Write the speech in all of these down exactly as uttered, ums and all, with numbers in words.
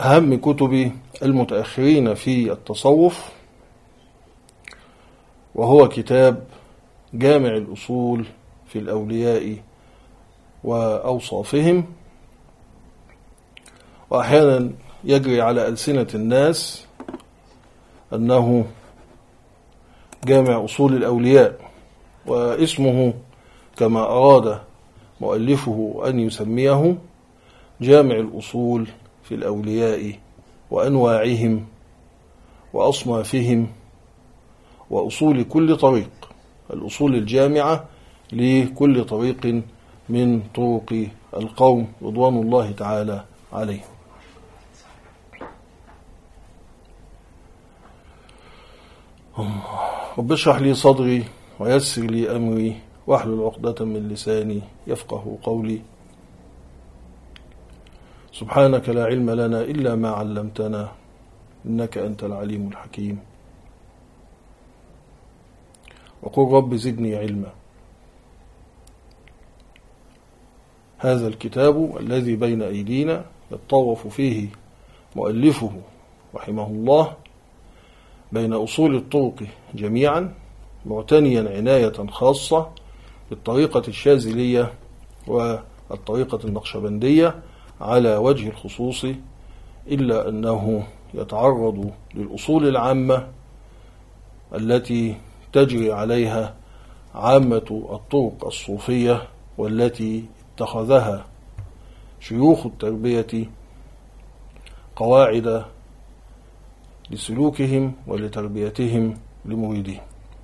أهم كتب المتأخرين في التصوف، وهو كتاب جامع الأصول في الأولياء وأوصافهم. وأحيانا يجري على ألسنة الناس أنه جامع أصول الأولياء، واسمه كما أراد مؤلفه أن يسميه جامع الأصول في الأولياء وأنواعهم وأصنافهم وأصول كل طريق، الأصول الجامعة لكل طريق من طرق القوم رضوان الله تعالى عليهم. رب اشرح لي صدري ويسر لي أمري واحلل عقدة من لساني يفقه قولي. سبحانك لا علم لنا إلا ما علمتنا إنك أنت العليم الحكيم. وقل رب زدني علما. هذا الكتاب الذي بين أيدينا يتطوف فيه مؤلفه رحمه الله بين أصول الطرق جميعا، معتنيا عناية خاصة بالطريقة الشاذلية والطريقة النقشبندية على وجه الخصوص، إلا أنه يتعرض للأصول العامة التي تجري عليها عامة الطرق الصوفية، والتي اتخذها شيوخ التربية قواعد لسلوكهم ولتربيتهم لمريدهم.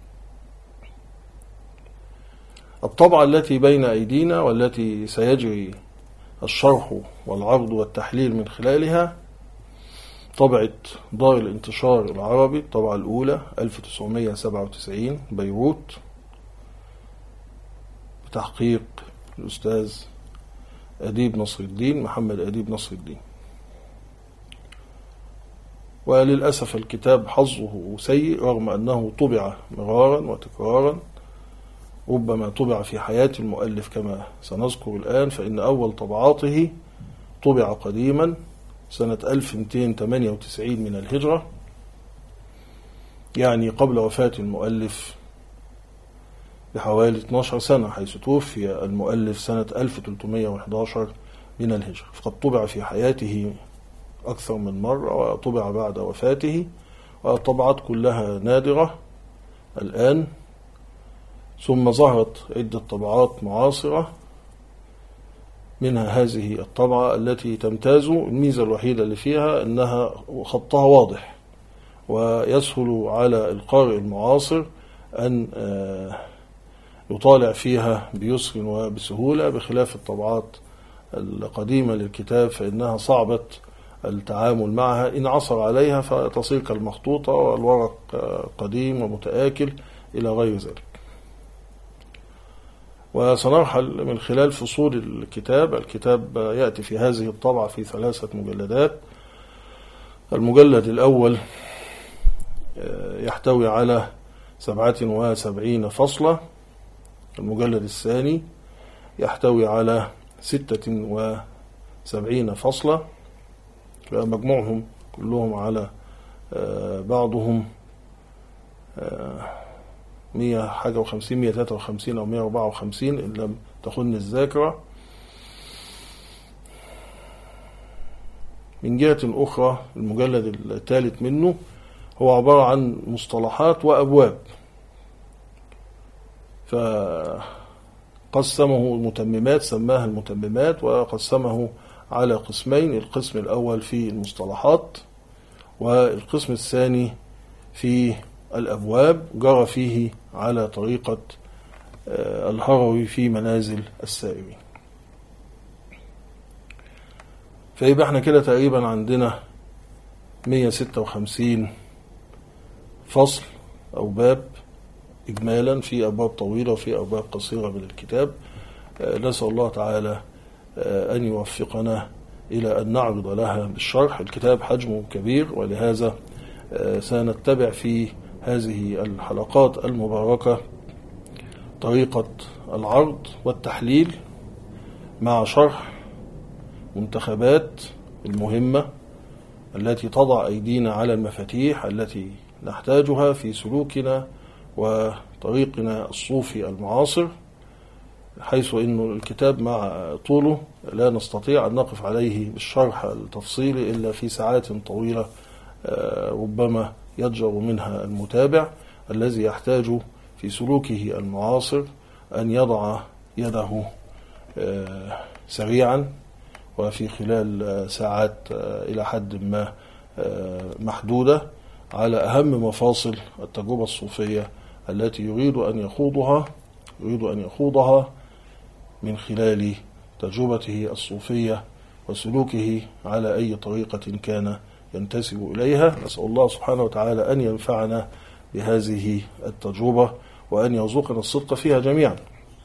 الطبعة التي بين أيدينا والتي سيجري الشرح والعرض والتحليل من خلالها طبعة دار الانتشار العربي، الطبعة الأولى ألف وتسعمائة وسبعة وتسعين بيروت، بتحقيق الأستاذ أديب نصر الدين محمد أديب نصر الدين. وللأسف الكتاب حظه سيء رغم أنه طبع مرارا وتكرارا، ربما طبع في حياة المؤلف كما سنذكر الآن، فإن أول طبعاته طبع قديما سنة ألف ومئتين وثمانية وتسعين من الهجرة، يعني قبل وفاة المؤلف بحوالي اثنتي عشرة سنة، حيث توفي المؤلف سنة ألف وثلاثمائة وأحد عشر من الهجرة. فقد طبع في حياته أكثر من مرة وطبع بعد وفاته، والطبعات كلها نادرة الآن. ثم ظهرت عدة طبعات معاصرة، منها هذه الطبعة التي تمتاز، الميزة الوحيدة اللي فيها أنها خطها واضح ويسهل على القارئ المعاصر أن يطالع فيها بيسر وبسهولة، بخلاف الطبعات القديمة للكتاب فإنها صعبة التعامل معها، إن عصر عليها فتصير كالمخطوطة والورق قديم ومتآكل إلى غير ذلك. وسنرحل من خلال فصول الكتاب. الكتاب يأتي في هذه الطبعة في ثلاثة مجلدات. المجلد الأول يحتوي على سبعة وسبعين فصلة، المجلد الثاني يحتوي على ستة وسبعين فصلة، مجموعهم كلهم على بعضهم مية حاجة وخمسين، مية ثلاثة وخمسين أو مية أربعة وخمسين إن لم تخن الذاكرة. من جهة أخرى المجلد الثالث منه هو عبارة عن مصطلحات وأبواب، فقسمه المتممات، سماها المتممات، وقسمه على قسمين: القسم الأول في المصطلحات، والقسم الثاني في الأبواب، جرى فيه على طريقة الهروي في منازل السائرين. فيبقى احنا كده تقريبا عندنا مية وستة وخمسين فصل أو باب إجمالا، في أبواب طويلة وفي أبواب قصيرة من الكتاب. نسأل الله تعالى أن يوفقنا إلى أن نعرض لها بالشرح. الكتاب حجمه كبير، ولهذا سنتبع في هذه الحلقات المباركة طريقة العرض والتحليل مع شرح منتخبات المهمة التي تضع أيدينا على المفاتيح التي نحتاجها في سلوكنا وطريقنا الصوفي المعاصر، حيث أن الكتاب مع طوله لا نستطيع أن نقف عليه بالشرح التفصيلي إلا في ساعات طويلة ربما يضجر منها المتابع الذي يحتاج في سلوكه المعاصر أن يضع يده سريعا وفي خلال ساعات إلى حد ما محدودة على أهم مفاصل التجربة الصوفية التي يريد أن يخوضها يريد أن يخوضها من خلال تجربته الصوفية وسلوكه على أي طريقة كان ينتسب إليها. نسأل الله سبحانه وتعالى أن ينفعنا بهذه التجربة وأن يرزقنا الصدق فيها جميعا.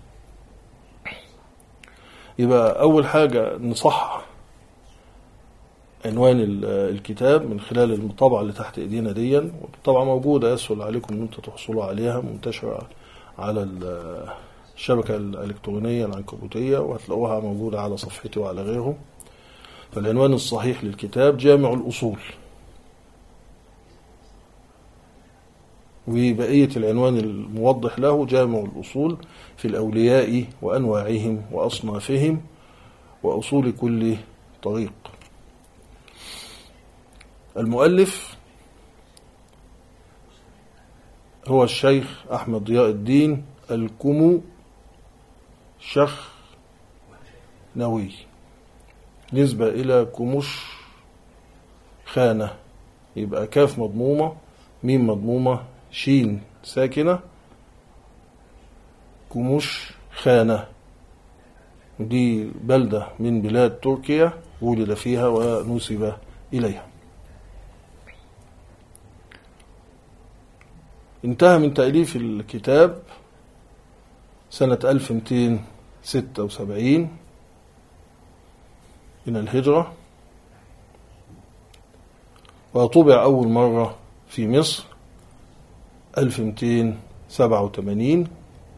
يبقى أول حاجة نصحح عنوان الكتاب من خلال المطابعة اللي تحت إيدينا دي، والطبعة موجودة يسهل عليكم أن أنتم تحصلوا عليها، منتشرة على الشبكة الإلكترونية العنكبوتية وهتلاقوها موجودة على صفحتي وعلى غيرهم. فالعنوان الصحيح للكتاب جامع الأصول، وبقية العنوان الموضح له جامع الأصول في الأولياء وأنواعهم وأصنافهم وأصول كل طريق. المؤلف هو الشيخ أحمد ضياء الدين الكمو شخ نووي، نسبة إلى كموش خانة، يبقى كاف مضمومة ميم مضمومة شين ساكنة كموش خانة. دي بلدة من بلاد تركيا ولد فيها ونسب إليها. انتهى من تأليف الكتاب سنة ألف ومئتين وستة وسبعين من الهجرة، وطبع أول مرة في مصر ألف ومئتين وسبعة وثمانين،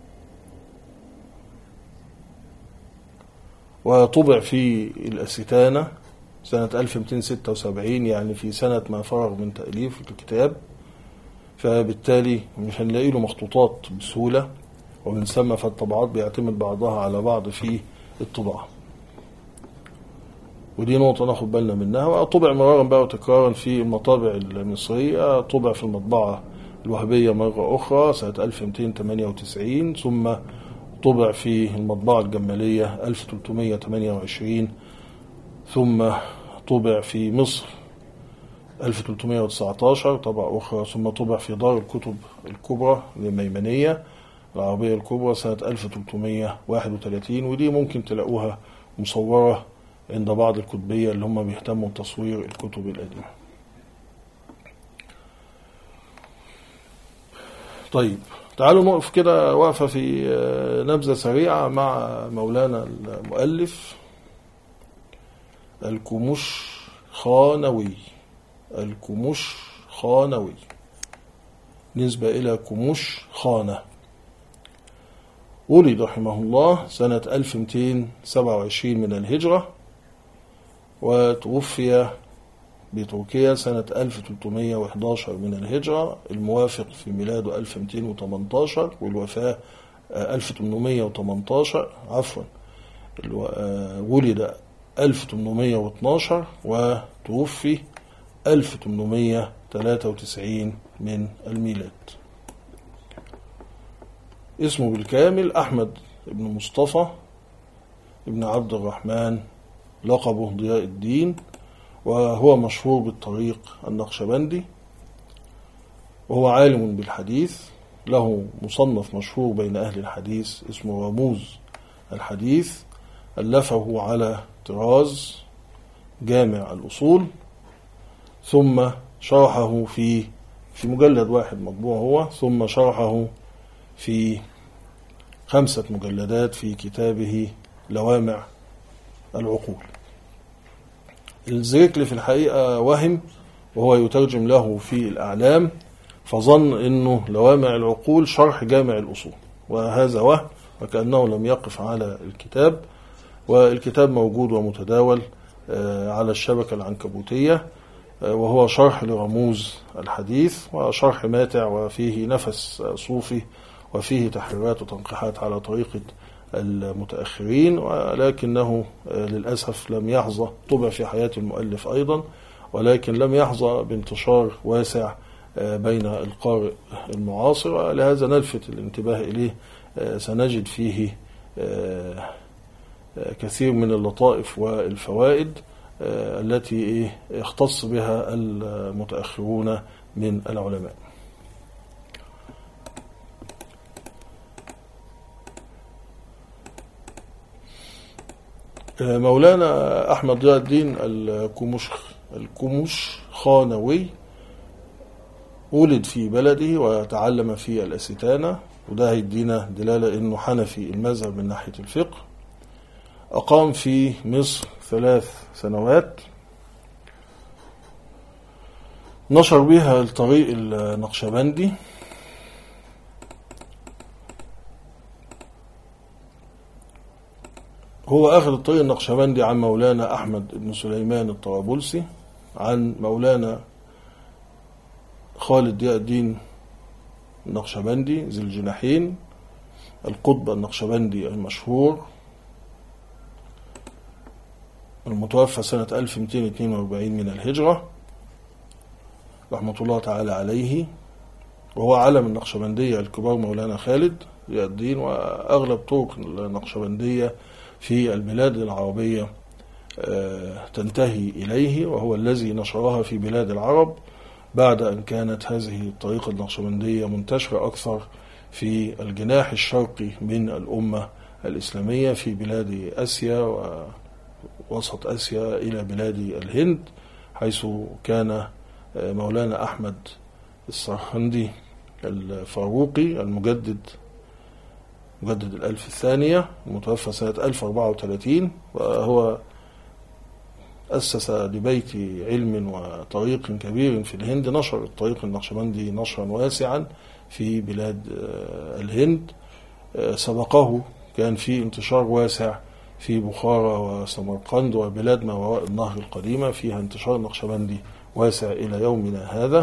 وطبع في الأستانة سنة ألف ومئتين وستة وسبعين، يعني في سنة ما فرغ من تأليف الكتاب، فبالتالي مش هنلاقي له مخطوطات بسهولة، ومن ثم فالطبعات بيعتمد بعضها على بعض في الطباعة، ودي نقطة ناخد بالنا منها. وطبع مرارا بقى وتكرارا في المطابع المصرية، طبع في المطبعة الوهبية مرة أخرى سنة ألف ومئتين وثمانية وتسعين، ثم طبع في المطبعة الجمالية ألف وثلاثمئة وثمانية وعشرين، ثم طبع في مصر ألف وثلاثمئة وتسعة عشر طبعة أخرى، ثم طبع في دار الكتب الكبرى الميمنية العربية الكبرى سنة ألف وثلاثمئة وواحد وثلاثين، ودي ممكن تلاقوها مصورة عند بعض الكتبية اللي هم بيهتموا بتصوير الكتب القديمة. طيب تعالوا نقف كده وقفة في نبذة سريعة مع مولانا المؤلف الكموش خانوي. الكموش خانوي نسبة إلى كموش خانة. ولد رحمه الله سنة ألف ومئتين وسبعة وعشرين من الهجرة، وتوفي بتركيا سنة ألف وثلاثمئة وأحد عشر من الهجرة، الموافق في ميلاده ألف ومئتين وثمانية عشر، والوفاة ألف وثمانمئة وثمانية عشر عفوا ولد ألف وثمانمئة واثني عشر وتوفي ألف وثمانمئة وثلاثة وتسعين من الميلاد. اسمه بالكامل أحمد بن مصطفى ابن عبد الرحمن، لقبه ضياء الدين، وهو مشهور بالطريق النقشبندي، وهو عالم بالحديث، له مصنف مشهور بين أهل الحديث اسمه رموز الحديث، ألفه على طراز جامع الأصول، ثم شرحه في في مجلد واحد مطبوع هو، ثم شرحه في خمسة مجلدات في كتابه لوامع العقول. الزريكلي في الحقيقة وهم وهو يترجم له في الأعلام، فظن أنه لوامع العقول شرح جامع الأصول، وهذا وهم، وكأنه لم يقف على الكتاب. والكتاب موجود ومتداول على الشبكة العنكبوتية، وهو شرح لرموز الحديث، وشرح ماتع وفيه نفس صوفي وفيه تحريرات وتنقيحات على طريقة المتأخرين، ولكنه للأسف لم يحظى، طبع في حياة المؤلف أيضا، ولكن لم يحظى بانتشار واسع بين القارئ المعاصر، ولهذا نلفت الانتباه إليه. سنجد فيه كثير من اللطائف والفوائد التي يختص بها المتأخرون من العلماء. مولانا أحمد ضياء الدين الكمش الكمشخانوي ولد في بلده وتعلم في الأستانة، وده هيدينا دلالة إنه حنفي المذهب من ناحية الفقه. أقام في مصر ثلاث سنوات نشر بها الطريق النقشبندي، هو أخذ الطريق النقشبندي عن مولانا أحمد بن سليمان الطرابلسي، عن مولانا خالد ضياء الدين النقشبندي ذي الجناحين القطب النقشبندي المشهور المتوفى سنة ألف ومئتين واثنين وأربعين من الهجرة رحمة الله تعالى عليه، وهو علم النقشبندية الكبار مولانا خالد ضياء الدين. وأغلب طرق النقشبندية في البلاد العربية تنتهي إليه، وهو الذي نشرها في بلاد العرب بعد أن كانت هذه الطريقة النقشبندية منتشرة أكثر في الجناح الشرقي من الأمة الإسلامية في بلاد آسيا ووسط آسيا إلى بلاد الهند، حيث كان مولانا أحمد السرهندي الفاروقي المجدد مجدد الألف الثانية المتوفى سنة ألف وأربعة وثلاثين، وهو أسس لبيت علم وطريق كبير في الهند، نشر الطريق النقشبندي نشرا واسعا في بلاد الهند. سبقه كان في انتشار واسع في بخارى وسمرقند وبلاد ما وراء النهر القديمة، فيها انتشار النقشبندي واسع إلى يومنا هذا.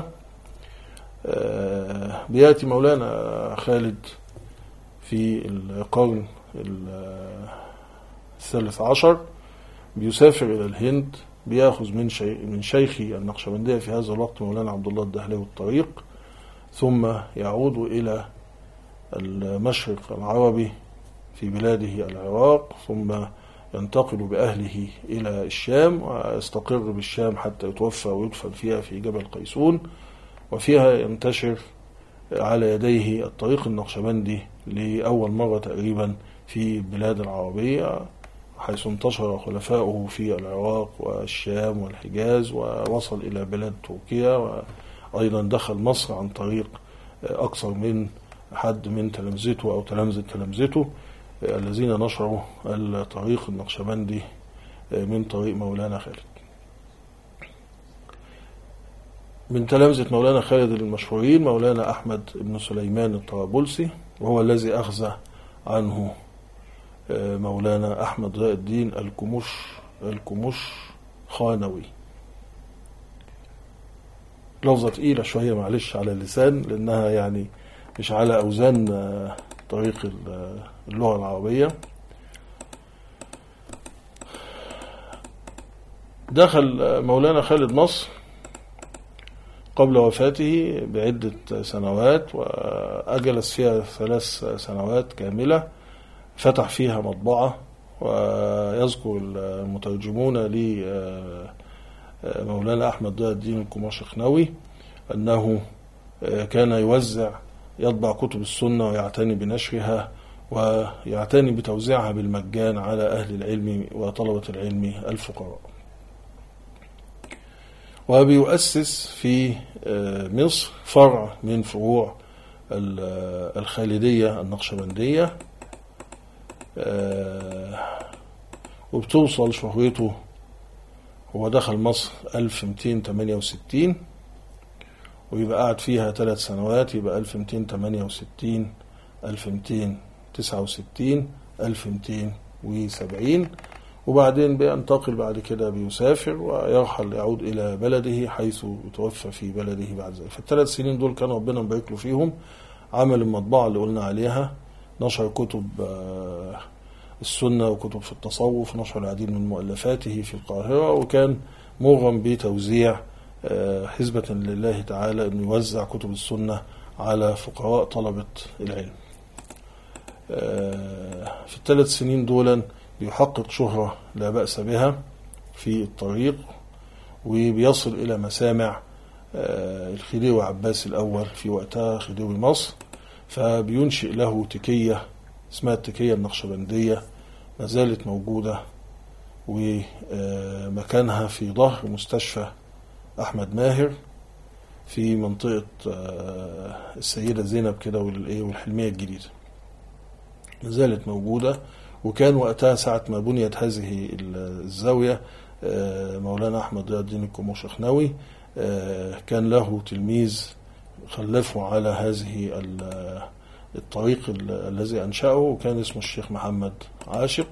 بيأتي مولانا خالد في القرن الثالث عشر، بيسافر إلى الهند، بيأخذ من شي من شيخي النقشبندية في هذا الوقت مولانا عبد الله الدهلوي الطريق، ثم يعود إلى المشرق العربي في بلاده العراق، ثم ينتقل بأهله إلى الشام ويستقر بالشام حتى يتوفى ويدفن فيها في جبل قيسون، وفيها ينتشر على يديه الطريق النقشبندي لأول مرة تقريبا في البلاد العربية، حيث انتشر خلفاؤه في العراق والشام والحجاز، ووصل إلى بلاد تركيا، وأيضا دخل مصر عن طريق أكثر من حد من تلامذته أو تلامذة تلامذته الذين نشروا الطريق النقشبندي من طريق مولانا خالد. من تلامذة مولانا خالد المشهورين مولانا أحمد بن سليمان الطرابلسي، وهو الذي أخذ عنه مولانا أحمد ضياء الدين الكمش الكمشخانوي. لفظة تقيلة شوية معلش على اللسان، لأنها يعني مش على أوزان طريق اللغة العربية. دخل مولانا خالد مصر قبل وفاته بعدة سنوات، وأجلس فيها ثلاث سنوات كاملة، فتح فيها مطبعة. ويذكر المترجمون لمولانا أحمد ضياء الدين الكمشخانوي أنه كان يوزع يطبع كتب السنة ويعتني بنشرها ويعتني بتوزيعها بالمجان على أهل العلم وطلبة العلم الفقراء. وبيؤسس في مصر فرع من فروع الخالدية النقشبندية، وبتوصل شهرته، هو دخل مصر ألف ومئتين وثمانية وستين ويبقى قاعد فيها ثلاث سنوات، يبقى ألف ومئتين وثمانية وستين ألف ومئتين وتسعة وستين ألف ومئتين وسبعين، وبعدين بينتقل بعد كده، بيسافر ويرحل يعود إلى بلده حيث يتوفى في بلده بعد ذلك. فالثلاث سنين دول كان ربنا مبارك له فيهم. عمل المطبعة اللي قلنا عليها، نشر كتب السنة وكتب في التصوف، نشر العديد من مؤلفاته في القاهرة، وكان مغرم بتوزيع حزبة لله تعالى أن يوزع كتب السنة على فقراء طلبة العلم. في الثلاث سنين دولا بيحقق شهرة لا بأس بها في الطريق، وبيصل إلى مسامع الخديوي عباس الأول في وقتها خديوي مصر، فبينشئ له تكية اسمها التكية النقشبندية، ما زالت موجودة ومكانها في ظهر مستشفى أحمد ماهر في منطقة السيدة زينب كده والحلمية الجديدة، ما زالت موجودة. وكان وقتها ساعة ما بنيت هذه الزاوية مولانا أحمد ضياء الدين الكوموشخناوي كان له تلميذ خلفه على هذه الطريق الذي أنشأه، وكان اسمه الشيخ محمد عاشق.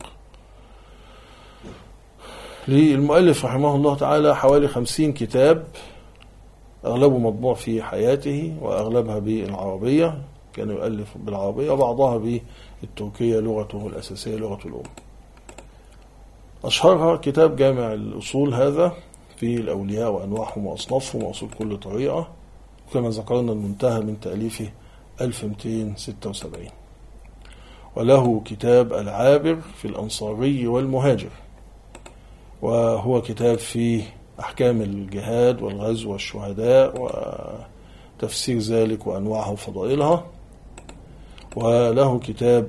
للمؤلف رحمه الله تعالى حوالي خمسين كتاب، أغلبه مطبوع في حياته وأغلبها بالعربية، كان يؤلف بالعربية وبعضها بالتركية لغته الأساسية لغة الأم. أشهرها كتاب جامع الأصول، هذا في الأولياء وأنواعهم وأصنافهم وأصول كل طريقة، وكما ذكرنا المنتهى من تأليفه ألف ومئتين وستة وسبعين. وله كتاب العابر في الأنصاري والمهاجر، وهو كتاب فيه أحكام الجهاد والغزو والشهداء وتفسير ذلك وأنواعها وفضائلها. وله كتاب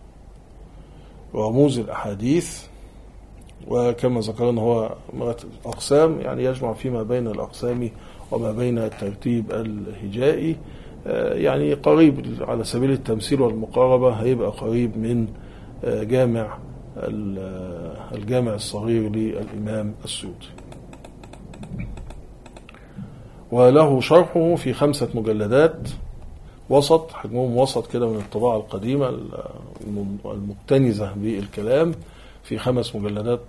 رموز الأحاديث، وكما ذكرنا هو أقسام، يعني يجمع فيما بين الأقسام وما بين الترتيب الهجائي، يعني قريب على سبيل التمثيل والمقاربة، هيبقى قريب من جامع الجامع الصغير للإمام السيوطي. وله شرحه في خمسة مجلدات وسط، حجمهم وسط كده من الطباعة القديمة المكتنزة بالكلام، في خمس مجلدات.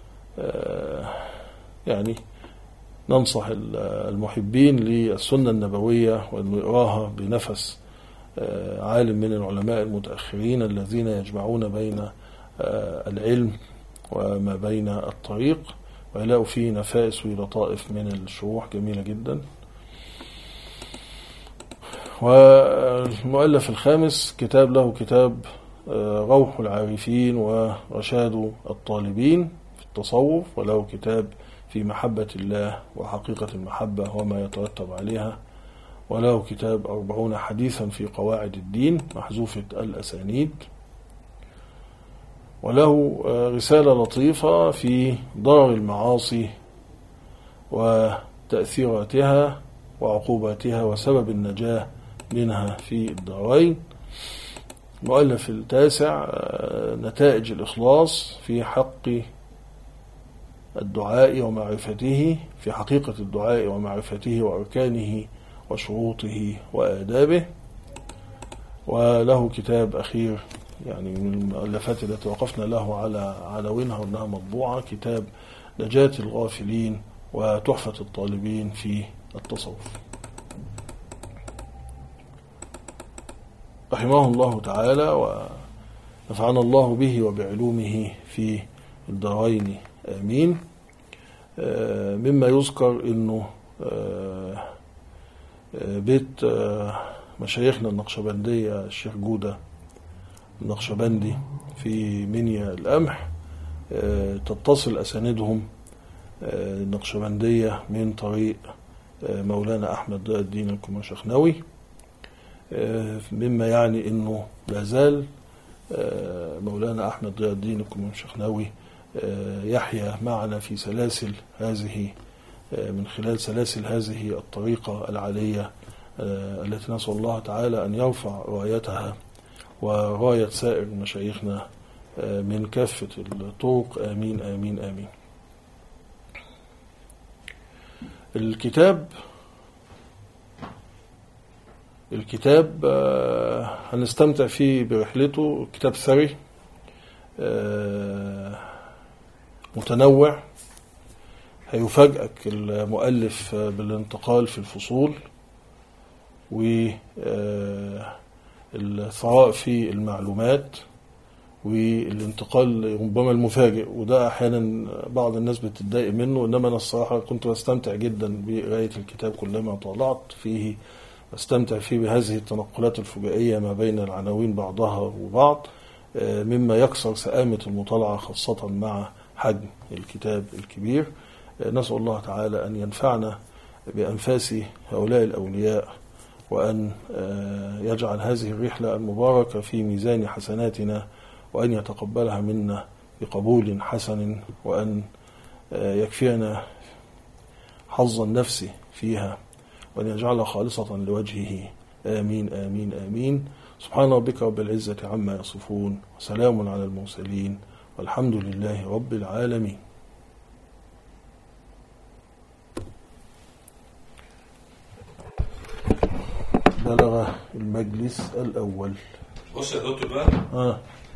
يعني ننصح المحبين للسنة النبوية وأن يقراها بنفس عالم من العلماء المتأخرين الذين يجمعون بين العلم وما بين الطريق، ويلاقوا فيه نفائس ولطائف من الشروح جميلة جدا. والمؤلف الخامس كتاب له كتاب روح العارفين ورشاد الطالبين في التصوف، وله كتاب في محبة الله وحقيقة المحبة وما يترتب عليها، وله كتاب أربعون حديثا في قواعد الدين محذوفة الأسانيد، وله رسالة لطيفة في ضرر المعاصي وتأثيراتها وعقوباتها وسبب النجاة منها في الدارين. مؤلف التاسع نتائج الإخلاص في حق الدعاء ومعرفته، في حقيقة الدعاء ومعرفته وأركانه وشروطه وآدابه. وله كتاب أخير يعني من المؤلفات التي وقفنا له على عناوينها وأنها مطبوعة، كتاب نجاة الغافلين وتحفة الطالبين في التصوف. رحمه الله تعالى ونفعنا الله به وبعلومه في الدارين آمين. مما يذكر أنه بيت مشايخنا النقشبندية الشيخ جودة النقشبندي في منيا القمح تتصل أساندهم النقشبندية من طريق مولانا أحمد ضياء الدين الكوموشخناوي، مما يعني أنه لازال مولانا أحمد ضياء الدين الكوموشخناوي يحيا معنا في سلاسل هذه، من خلال سلاسل هذه الطريقة العالية التي نسأل الله تعالى أن يرفع رايتها وراية سائر مشايخنا من كافة الطرق، آمين آمين آمين. الكتاب الكتاب هنستمتع فيه برحلته، كتاب ثري متنوع هيفاجئك المؤلف بالانتقال في الفصول والثراء في المعلومات والانتقال ربما المفاجئ، وده أحيانا بعض الناس بتتضايق منه، إنما أنا الصراحة كنت بستمتع جدا بقراية الكتاب كلما طالعت فيه، بستمتع فيه بهذه التنقلات الفجائية ما بين العناوين بعضها وبعض، مما يكسر سآمة المطالعة خاصة مع حجم الكتاب الكبير. نسأل الله تعالى أن ينفعنا بأنفاس هؤلاء الأولياء، وأن يجعل هذه الرحلة المباركة في ميزان حسناتنا، وأن يتقبلها منا بقبول حسن، وأن يكفينا حظ النفس فيها، وأن يجعلها خالصة لوجهه. آمين آمين آمين. سبحان ربك رب العزة عما يصفون، وسلام على المرسلين، والحمد لله رب العالمين. بلغ المجلس الأول. بص يا دكتور بقى، آه.